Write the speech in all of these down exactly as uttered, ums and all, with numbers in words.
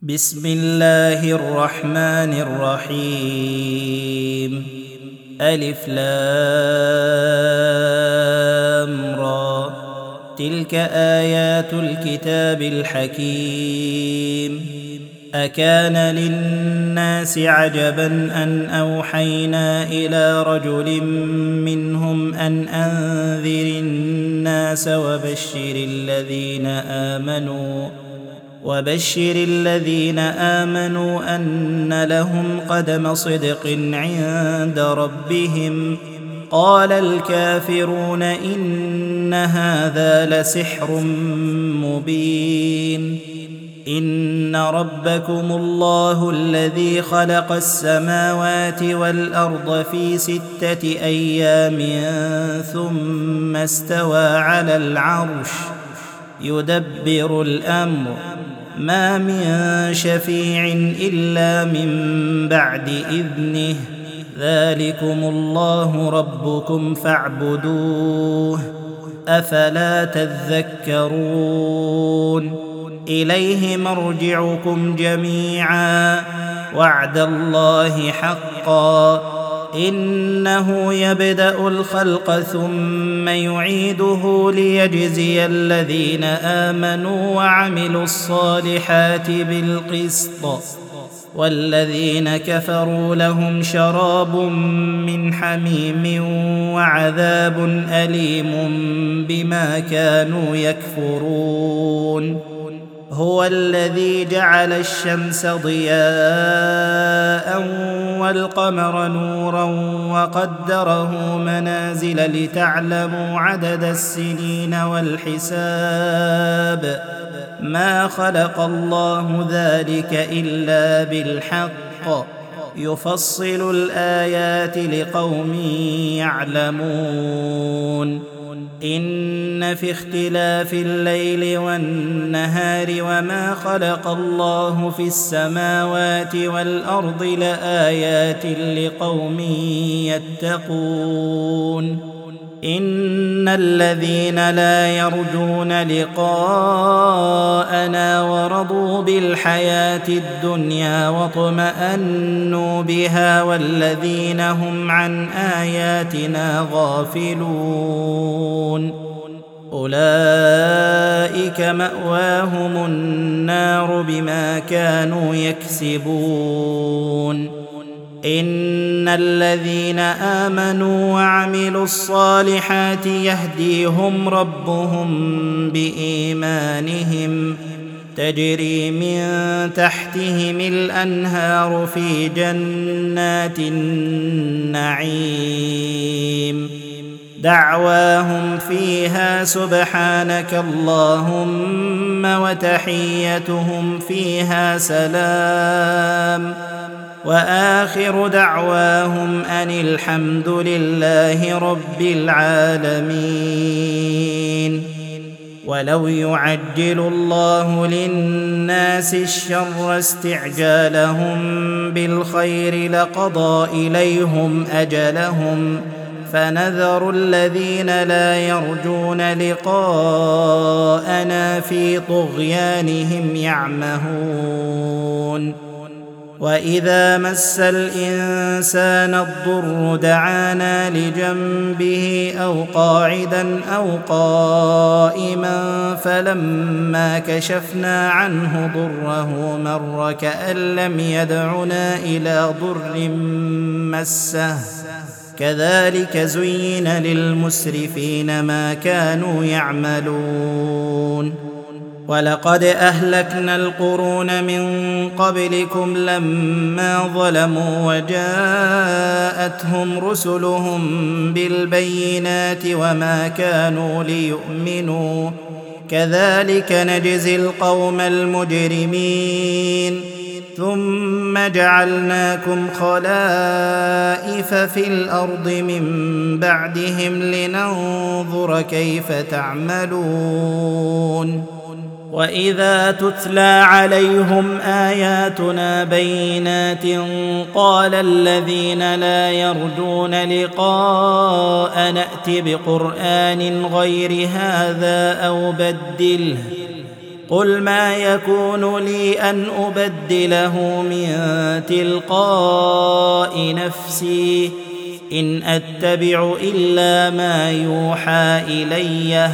بسم الله الرحمن الرحيم. ألف لام را، تلك آيات الكتاب الحكيم. أكان للناس عجبا أن أوحينا إلى رجل منهم أن أنذر الناس وبشر الذين آمنوا وبشر الذين آمنوا أن لهم قدم صدق عند ربهم. قال الكافرون إن هذا لسحر مبين. إن ربكم الله الذي خلق السماوات والأرض في ستة أيام ثم استوى على العرش يدبر الأمر، ما من شفيع إلا من بعد إذنه، ذلكم الله ربكم فاعبدوه، أفلا تذكرون. إليه مرجعكم جميعا، وعد الله حقا، إنه يبدأ الخلق ثم يعيده ليجزي الذين آمنوا وعملوا الصالحات بالقسط، والذين كفروا لهم شراب من حميم وعذاب أليم بما كانوا يكفرون. هو الذي جعل الشمس ضياء والقمر نورا وقدره منازل لتعلموا عدد السنين والحساب، ما خلق الله ذلك إلا بالحق، يفصل الآيات لقوم يعلمون. إن في اختلاف الليل والنهار وما خلق الله في السماوات والأرض لآيات لقوم يتقون. إن الذين لا يرجون لقاءنا ورضوا بالحياة الدنيا واطمأنوا بها والذين هم عن آياتنا غافلون، أولئك مأواهم النار بما كانوا يكسبون. إن الذين آمنوا وعملوا الصالحات يهديهم ربهم بإيمانهم، تجري من تحتهم الأنهار في جنات النعيم، دعواهم فيها سبحانك اللهم وتحيتهم فيها سلام، وآخر دعواهم أن الحمد لله رب العالمين. ولو يعجل الله للناس الشر استعجالهم بالخير لقضى إليهم أجلهم، فنذر الذين لا يرجون لقاءنا في طغيانهم يعمهون. وإذا مس الإنسان الضر دعانا لجنبه أو قاعدا أو قائما، فلما كشفنا عنه ضره مر كأن لم يدعنا إلى ضر مسه، كذلك زين للمسرفين ما كانوا يعملون. ولقد أهلكنا القرون من قبلكم لما ظلموا وجاءتهم رسلهم بالبينات وما كانوا ليؤمنوا، كذلك نجزي القوم المجرمين. ثم جعلناكم خلائف في الأرض من بعدهم لننظر كيف تعملون. وإذا تتلى عليهم آياتنا بينات قال الذين لا يرجون لقاء نأت بقرآن غير هذا أو بدله قل ما يكون لي أن أبدله من تلقاء نفسي إن أتبع إلا ما يوحى إلي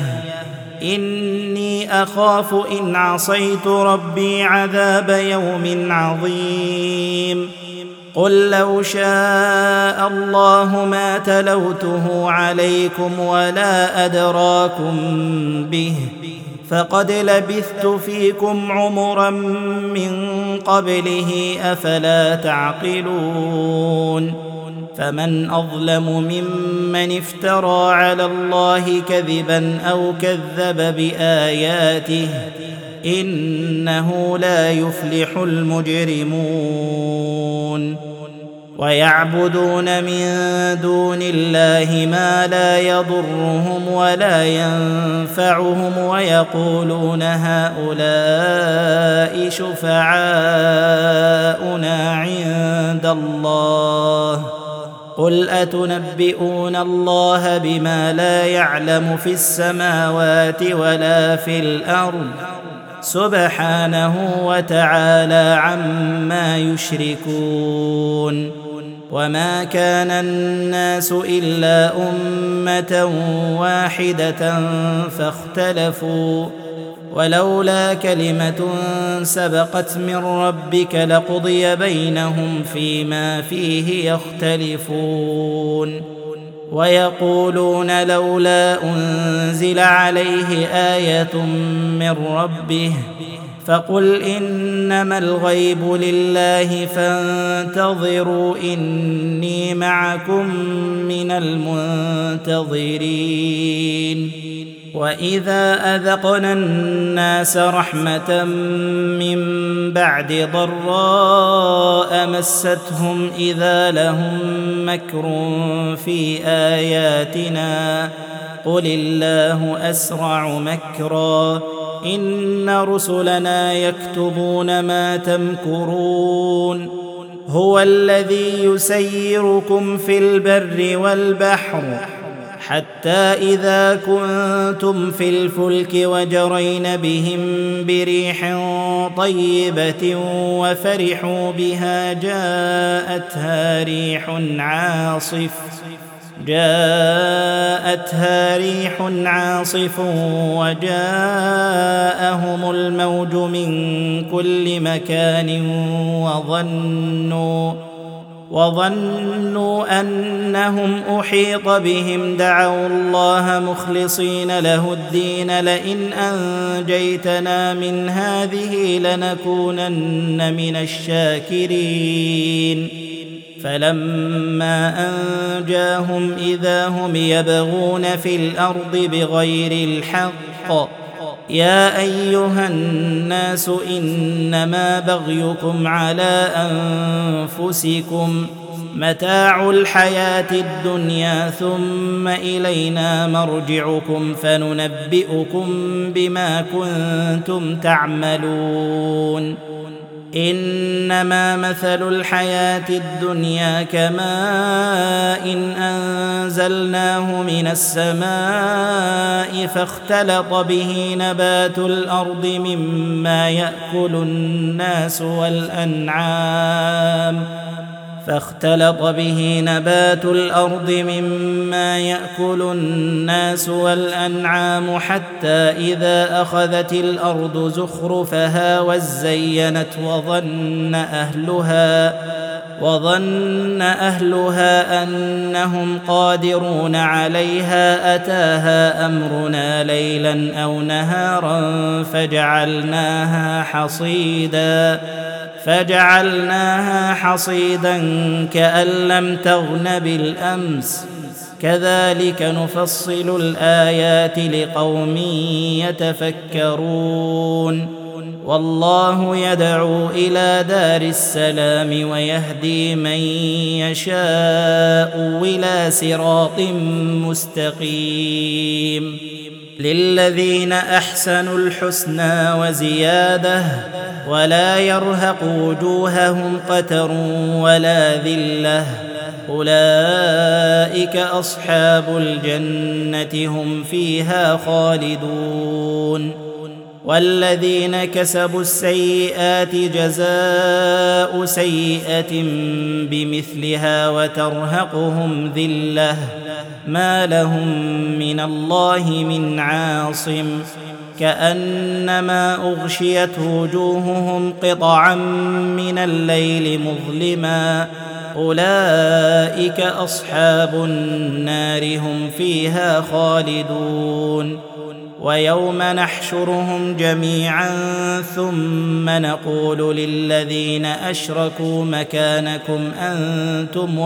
إني أخاف إن عصيت ربي عذاب يوم عظيم قل لو شاء الله ما تلوته عليكم ولا أدراكم به فقد لبثت فيكم عمرا من قبله أفلا تعقلون فمن أظلم ممن افترى على الله كذبا أو كذب بآياته إنه لا يفلح المجرمون ويعبدون من دون الله ما لا يضرهم ولا ينفعهم ويقولون هؤلاء شفعاؤنا عند الله قل أتنبئون الله بما لا يعلم في السماوات ولا في الأرض سبحانه وتعالى عما يشركون وما كان الناس إلا أمة واحدة فاختلفوا ولولا كلمة سبقت من ربك لقضي بينهم فيما فيه يختلفون ويقولون لولا أنزل عليه آية من ربه فقل إنما الغيب لله فانتظروا إني معكم من المنتظرين وإذا أذقنا الناس رحمة من بعد ضراء مستهم إذا لهم مكر في آياتنا قل الله أسرع مكرا إن رسلنا يكتبون ما تمكرون هو الذي يسيركم في البر والبحر حتى إذا كنتم في الفلك وجرين بهم بريح طيبة وفرحوا بها جاءتها ريح عاصف جاءتها ريح عاصف وجاءهم الموج من كل مكان وظنوا وظنوا أنهم أحيط بهم دعوا الله مخلصين له الدين لئن أنجيتنا من هذه لنكونن من الشاكرين فلما أنجاهم إذا هم يبغون في الأرض بغير الحق يا أيها الناس إنما بغيكم على أنفسكم متاع الحياة الدنيا ثم إلينا مرجعكم فننبئكم بما كنتم تعملون إنما مثل الحياة الدنيا كماء إن أنزلناه من السماء فاختلط به نبات الأرض مما يأكل الناس والأنعام فاختلط به نبات الأرض مما يأكل الناس والأنعام حتى إذا أخذت الأرض زخرفها وزينت وظن أهلها وظن أهلها أنهم قادرون عليها أتاها أمرنا ليلا أو نهارا فجعلناها حصيدا فجعلناها حصيدا كأن لم تغن بالأمس كذلك نفصل الآيات لقوم يتفكرون والله يدعو إلى دار السلام ويهدي من يشاء إلى صراط مستقيم للذين أحسنوا الحسنى وزيادة ولا يرهق وجوههم قتر ولا ذلة أولئك أصحاب الجنة هم فيها خالدون والذين كسبوا السيئات جزاء سيئة بمثلها وترهقهم ذلة ما لهم من الله من عاصم كأنما أغشيت وجوههم قطعا من الليل مظلما أولئك أصحاب النار هم فيها خالدون ويوم نحشرهم جميعا ثم نقول للذين أشركوا مكانكم أنتم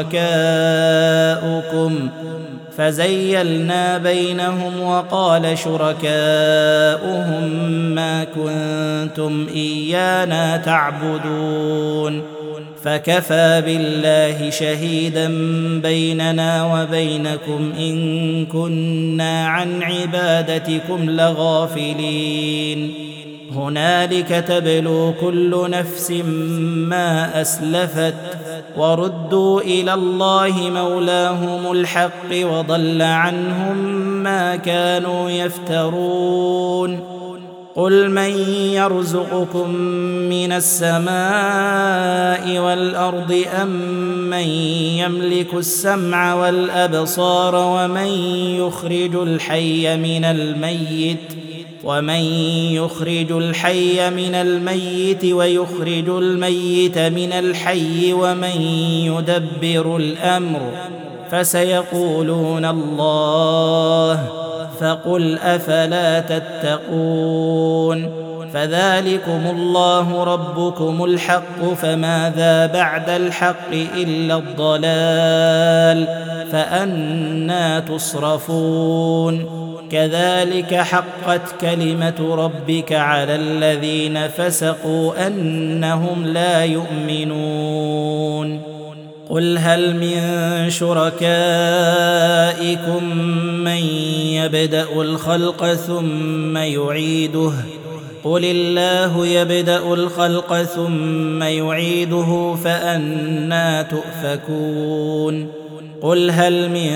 وشركاؤكم فزيلنا بينهم وقال شركاؤهم ما كنتم إيانا تعبدون فكفى بالله شهيدا بيننا وبينكم إن كنا عن عبادتكم لغافلين هنالك تبلو كل نفس ما أسلفت وردوا إلى الله مولاهم الحق وضل عنهم ما كانوا يفترون قل من يرزقكم من السماء والأرض أم من يملك السمع والأبصار ومن يخرج الحي من الميت ومن يخرج الحي من الميت ويخرج الميت من الحي ومن يدبر الأمر فسيقولون الله فقل أفلا تتقون فذلكم الله ربكم الحق فماذا بعد الحق إلا الضلال فأنى تصرفون كذلك حقت كلمة ربك على الذين فسقوا أنهم لا يؤمنون قل هل من شركائكم من يبدأ الخلق ثم يعيده قل الله يبدأ الخلق ثم يعيده فأنى تؤفكون قل هل من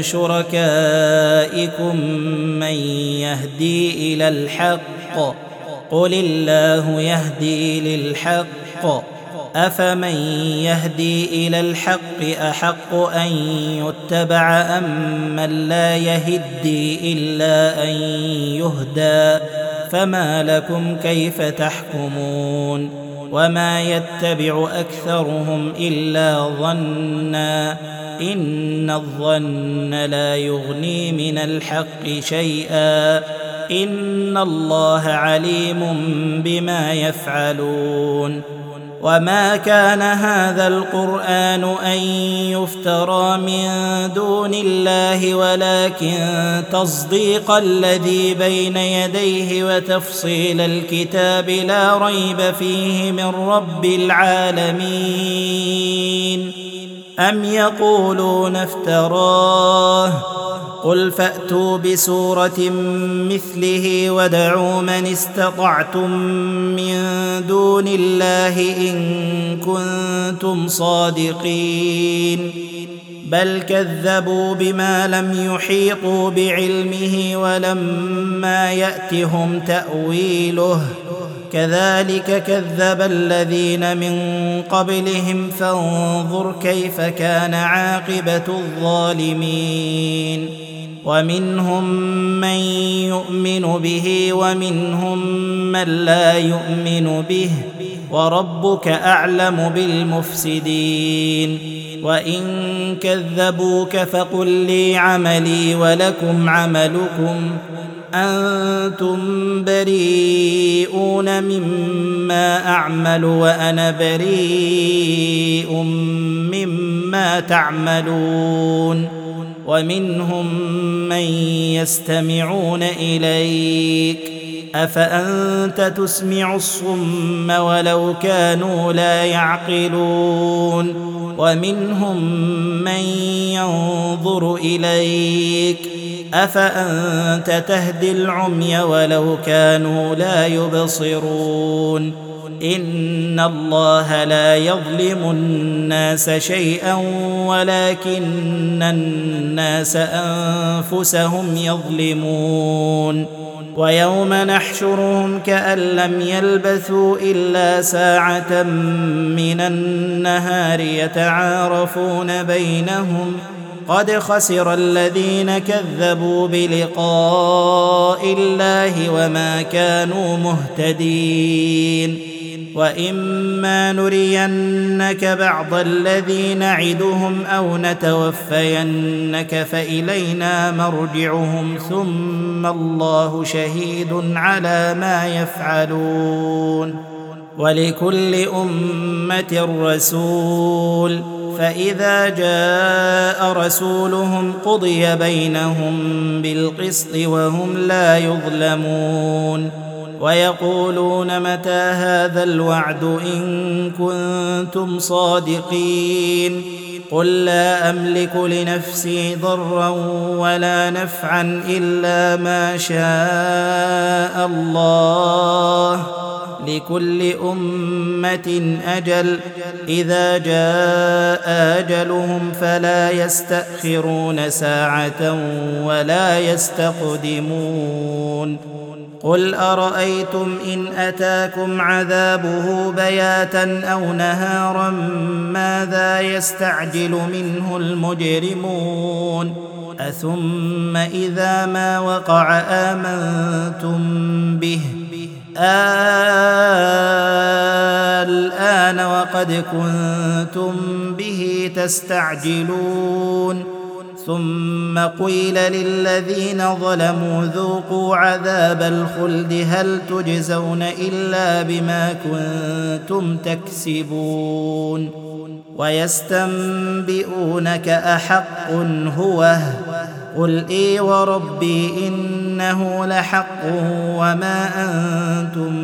شركائكم من يهدي إلى الحق قل الله يهدي للحق أفمن يهدي إلى الحق أحق أن يتبع أم من لا يهدي إلا أن يهدى فما لكم كيف تحكمون وما يتبع أكثرهم إلا ظنا إن الظن لا يغني من الحق شيئا إن الله عليم بما يفعلون وما كان هذا القرآن أن يفترى من دون الله ولكن تصديق الذي بين يديه وتفصيل الكتاب لا ريب فيه من رب العالمين أم يقولون افتراه قل فأتوا بسورة مثله وادعوا من استطعتم من دون الله إن كنتم صادقين بل كذبوا بما لم يحيطوا بعلمه ولما يأتهم تأويله كذلك كذب الذين من قبلهم فانظر كيف كان عاقبة الظالمين ومنهم من يؤمن به ومنهم من لا يؤمن به وربك أعلم بالمفسدين وإن كذبوك فقل لي عملي ولكم عملكم أنتم بريئون مما أعمل وأنا بريء مما تعملون ومنهم من يستمعون إليك أفأنت تسمع الصم ولو كانوا لا يعقلون ومنهم من ينظر إليك أفأنت تهدي العمي ولو كانوا لا يبصرون إن الله لا يظلم الناس شيئا ولكن الناس أنفسهم يظلمون ويوم نحشرهم كأن لم يلبثوا إلا ساعة من النهار يتعارفون بينهم قد خسر الذين كذبوا بلقاء الله وما كانوا مهتدين. وإما نرينك بعض الذي نعدهم أو نتوفينك فإلينا مرجعهم ثم الله شهيد على ما يفعلون. ولكل أمة رسول فإذا جاء رسولهم قضي بينهم بالقسط وهم لا يظلمون. ويقولون متى هذا الوعد إن كنتم صادقين قل لا أملك لنفسي ضرا ولا نفعا إلا ما شاء الله لكل أمة أجل إذا جاء أجلهم فلا يستأخرون ساعة ولا يستقدمون. قل أرأيتم إن أتاكم عذابه بياتا أو نهارا ماذا يستعجل منه المجرمون أثم إذا ما وقع آمنتم به الآن وقد كنتم به تستعجلون ثم قيل للذين ظلموا ذوقوا عذاب الخلد هل تجزون إلا بما كنتم تكسبون. ويستنبئونك أحق هو قل إي وربي إنه لحق وما أنتم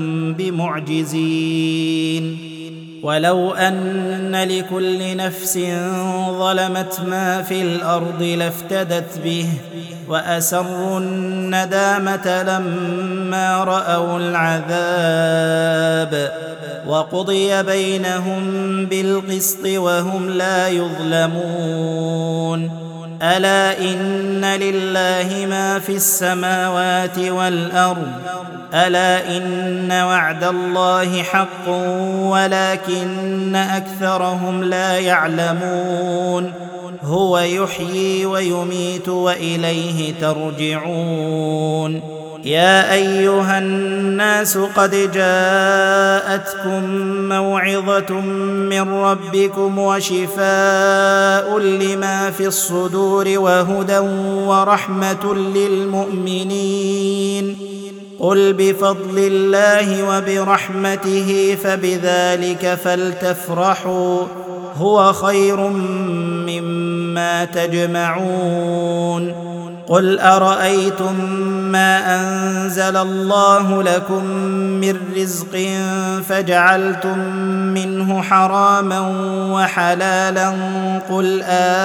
بمعجزين. ولو أن لكل نفس ظلمت ما في الأرض لافتدت به وأسروا الندامة لما رأوا العذاب وقضي بينهم بالقسط وهم لا يظلمون. ألا إن لله ما في السماوات والأرض ألا إن وعد الله حق ولكن أكثرهم لا يعلمون. هو يحيي ويميت وإليه ترجعون. يا أيها الناس قد جاءتكم موعظة من ربكم وشفاء لما في الصدور وهدى ورحمة للمؤمنين. قل بفضل الله وبرحمته فبذلك فلتفرحوا هو خير مما تجمعون. قل أرأيتم ما أنزل الله لكم من رزق فجعلتم منه حراما وحلالا قل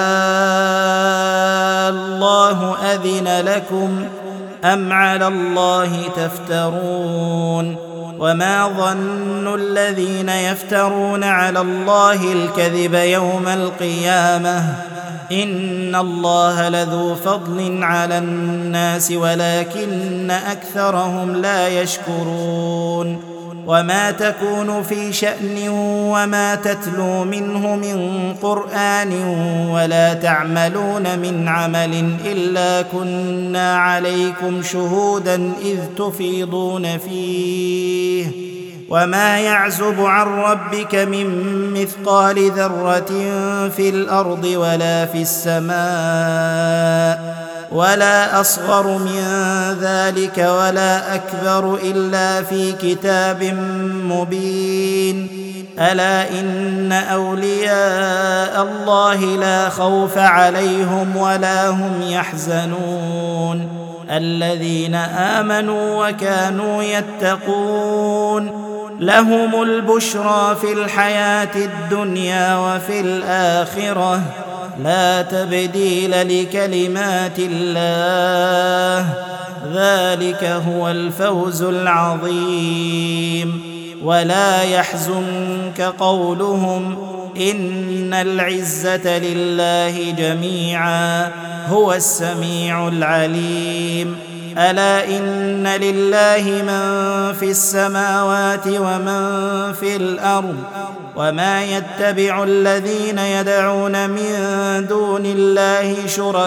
الله أذن لكم أم على الله تفترون. وما ظن الذين يفترون على الله الكذب يوم القيامة إن الله لذو فضل على الناس ولكن أكثرهم لا يشكرون. وما تكون في شأن وما تتلو منه من قرآن ولا تعملون من عمل إلا كنا عليكم شهودا إذ تفيضون فيه وما يعزب عن ربك من مثقال ذرة في الأرض ولا في السماء ولا أصغر من ذلك ولا أكبر إلا في كتاب مبين. ألا إن أولياء الله لا خوف عليهم ولا هم يحزنون الذين آمنوا وكانوا يتقون لهم البشرى في الحياة الدنيا وفي الآخرة لا تبديل لكلمات الله ذلك هو الفوز العظيم. ولا يحزنك قولهم إن العزة لله جميعا هو السميع العليم. ألا إن لله من في السماوات ومن في الأرض وما يتبع الذين يدعون من دون الله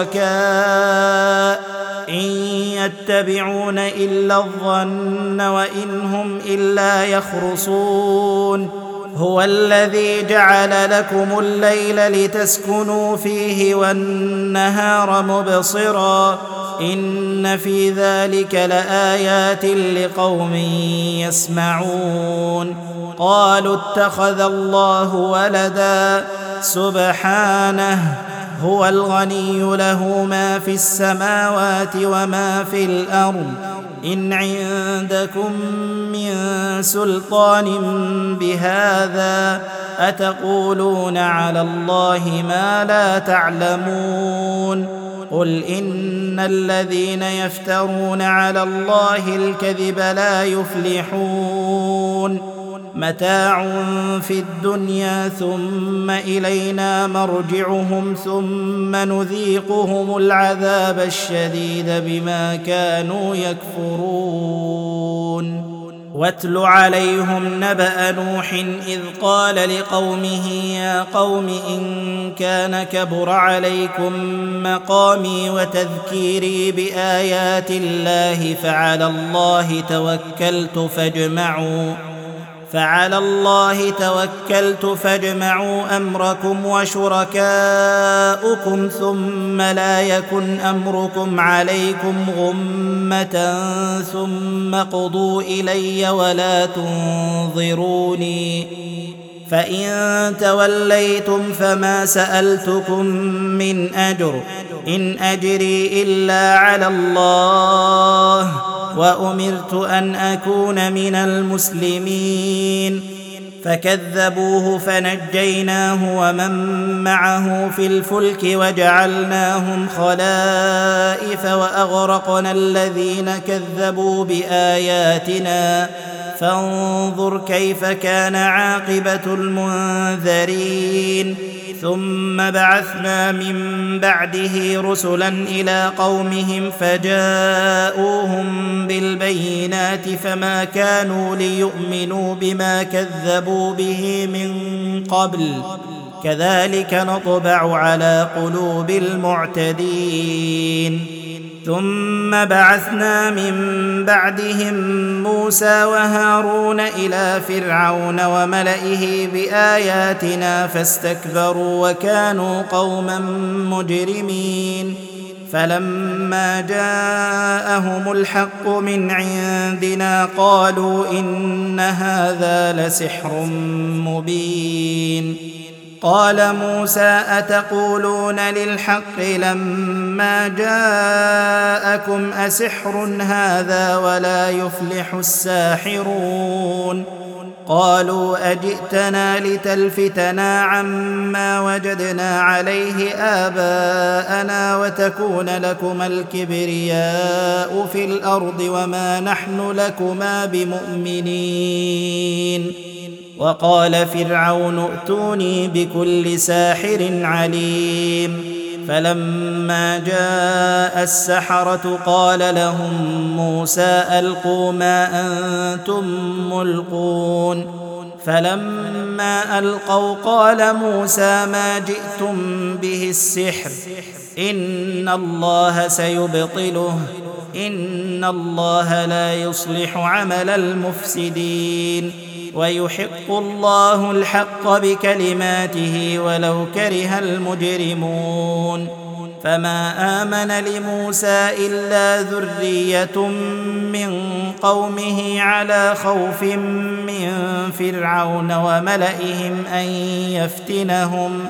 شركاء إن يتبعون إلا الظن وإن هم إلا يخرصون هو الذي جعل لكم الليل لتسكنوا فيه والنهار مبصرا إن في ذلك لآيات لقوم يسمعون قالوا اتخذ الله ولدا سبحانه هو الغني له ما في السماوات وما في الأرض إن عندكم من سلطان بهذا أتقولون على الله ما لا تعلمون قل إن الذين يفترون على الله الكذب لا يفلحون متاع في الدنيا ثم إلينا مرجعهم ثم نذيقهم العذاب الشديد بما كانوا يكفرون واتل عليهم نبأ نوح إذ قال لقومه يا قوم إن كان كبر عليكم مقامي وتذكيري بآيات الله فعلى الله توكلت فاجمعوا فعلى الله توكلت فاجمعوا أمركم وشركاؤكم ثم لا يكن أمركم عليكم غمة ثم قضوا إلي ولا تنظروني فإن توليتم فما سألتكم من أجر إن أجري إلا على الله وأمرت أن أكون من المسلمين فكذبوه فنجيناه ومن معه في الفلك وجعلناهم خلائف وأغرقنا الذين كذبوا بآياتنا فانظر كيف كان عاقبة المنذرين ثم بعثنا من بعده رسلا إلى قومهم فجاءوهم بالبينات فما كانوا ليؤمنوا بما كذبوا به من قبل كذلك نطبع على قلوب المعتدين ثم بعثنا من بعدهم موسى وهارون إلى فرعون وملئه بآياتنا فاستكبروا وكانوا قوما مجرمين فلما جاءهم الحق من عندنا قالوا إن هذا لسحر مبين قال موسى أتقولون للحق لما جاءكم أسحر هذا ولا يفلح الساحرون قالوا أجئتنا لتلفتنا عما وجدنا عليه آباءنا وتكون لكما الكبرياء في الأرض وما نحن لكما بمؤمنين وقال فرعون ائتوني بكل ساحر عليم فلما جاء السحرة قال لهم موسى ألقوا ما أنتم ملقون فلما ألقوا قال موسى ما جئتم به السحر إن الله سيبطله إن الله لا يصلح عمل المفسدين ويحق الله الحق بكلماته ولو كره المجرمون فما آمن لموسى إلا ذرية من قومه على خوف من فرعون وملئهم أن يفتنهم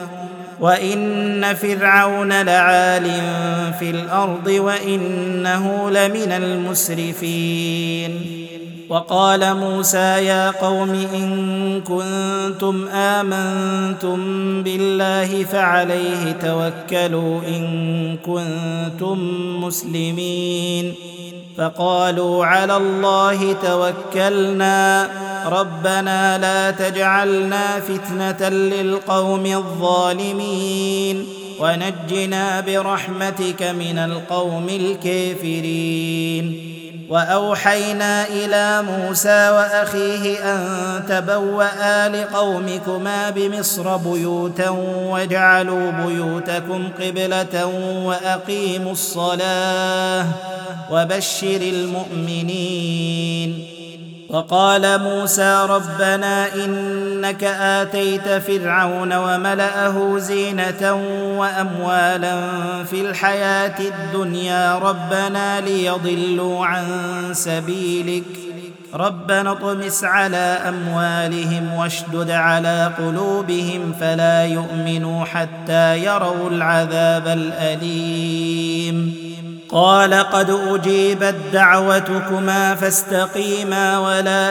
وإن فرعون لعال في الأرض وإنه لمن المسرفين وقال موسى يا قوم إن كنتم آمنتم بالله فعليه توكلوا إن كنتم مسلمين فقالوا على الله توكلنا ربنا لا تجعلنا فتنة للقوم الظالمين ونجنا برحمتك من القوم الكافرين. وأوحينا إلى موسى وأخيه أن تبوأ لقومكما بمصر بيوتا واجعلوا بيوتكم قبلة وأقيموا الصلاة وبشر المؤمنين. وقال موسى ربنا إنك آتيت فرعون وملأه زينة وأموالا في الحياة الدنيا ربنا ليضلوا عن سبيلك ربنا اطمس على أموالهم واشدد على قلوبهم فلا يؤمنوا حتى يروا العذاب الأليم. قال قد أجيبت دعوتكما فاستقيما ولا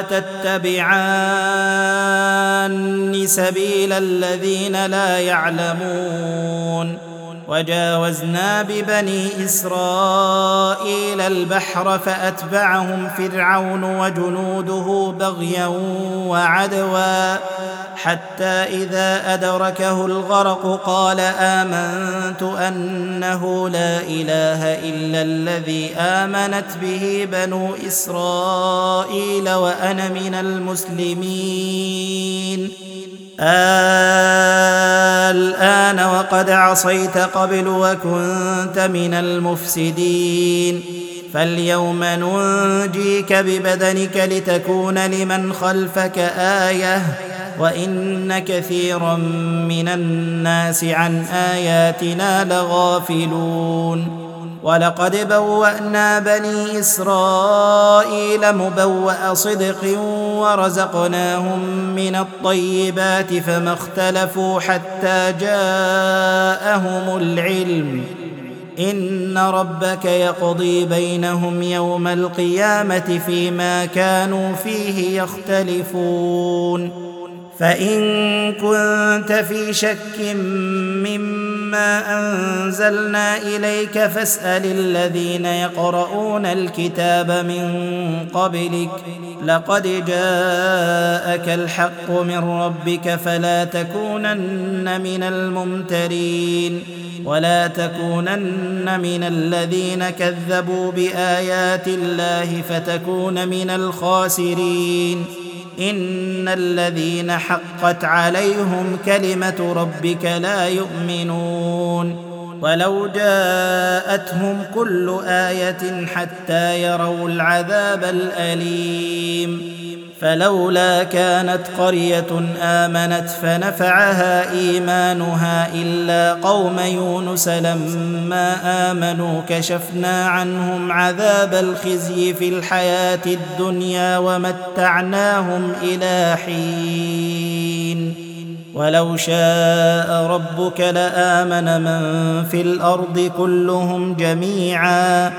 تتبعان سبيل الذين لا يعلمون. وجاوزنا ببني إسرائيل البحر فأتبعهم فرعون وجنوده بغيا وعدوا حتى إذا أدركه الغرق قال آمنت أنه لا إله إلا الذي آمنت به بنو إسرائيل وأنا من المسلمين. الآن وقد عصيت قبل وكنت من المفسدين فاليوم ننجيك ببدنك لتكون لمن خلفك آية وإن كثيرا من الناس عن آياتنا لغافلون. ولقد بوأنا بني إسرائيل مبوأ صدق ورزقناهم من الطيبات فما اختلفوا حتى جاءهم العلم إن ربك يقضي بينهم يوم القيامة فيما كانوا فيه يختلفون. فإن كنت في شك مما أنزلنا إليك فاسأل الذين يقرؤون الكتاب من قبلك لقد جاءك الحق من ربك فلا تكونن من الممترين ولا تكونن من الذين كذبوا بآيات الله فتكون من الخاسرين. إن الذين حقت عليهم كلمة ربك لا يؤمنون ولو جاءتهم كل آية حتى يروا العذاب الأليم. فلولا كانت قرية آمنت فنفعها إيمانها إلا قوم يونس لما آمنوا كشفنا عنهم عذاب الخزي في الحياة الدنيا ومتعناهم إلى حين. ولو شاء ربك لآمن من في الأرض كلهم جميعا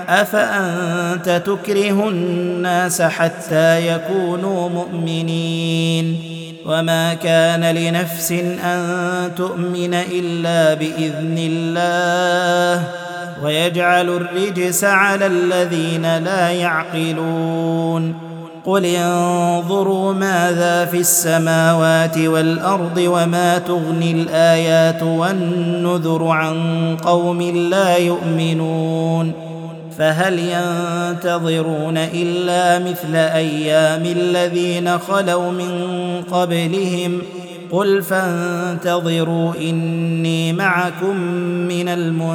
أفأنت تكره الناس حتى يكونوا مؤمنين وما كان لنفس أن تؤمن إلا بإذن الله ويجعل الرجس على الذين لا يعقلون. قل انظروا ماذا في السماوات والأرض وما تغني الآيات والنذر عن قوم لا يؤمنون. فهل ينتظرون إلا مثل أيام الذين خلوا من قبلهم قل فانتظروا إني معكم من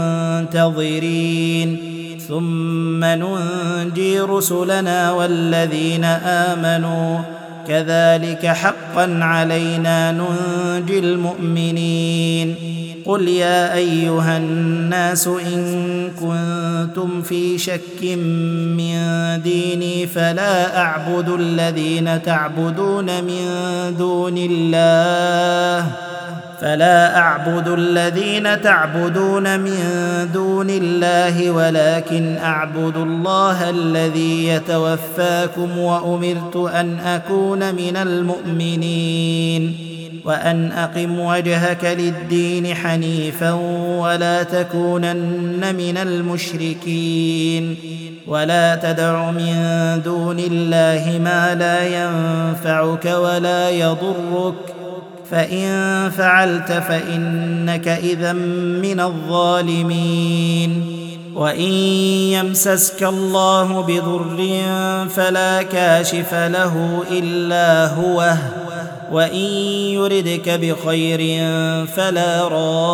المنتظرين ثم ننجي رسلنا والذين آمنوا كذلك حقا علينا ننجي المؤمنين. قل يا أيها الناس إن كنتم في شك من ديني فلا أعبد الذين تعبدون من دون الله فلا أعبد الذين تعبدون من دون الله ولكن أعبد الله الذي يتوفاكم وأمرت أن أكون من المؤمنين وأن أقم وجهك للدين حنيفا ولا تكونن من المشركين ولا تدع من دون الله ما لا ينفعك ولا يضرك فإن فعلت فإنك إذا من الظالمين. وإن يمسسك الله بضر فلا كاشف له إلا هو، وإن يردك بخير فلا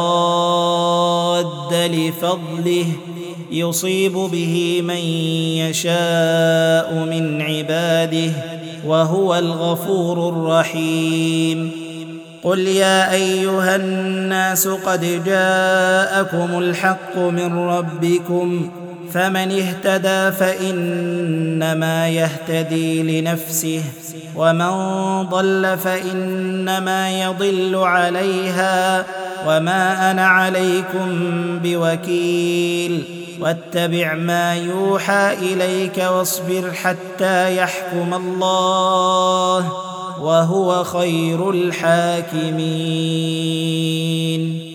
راد لفضله يصيب به من يشاء من عباده وهو الغفور الرحيم. قل يا أيها الناس قد جاءكم الحق من ربكم، فمن اهتدى فإنما يهتدي لنفسه، ومن ضل فإنما يضل عليها، وما أنا عليكم بوكيل. واتبع ما يوحى إليك واصبر حتى يحكم الله، وهو خير الحاكمين.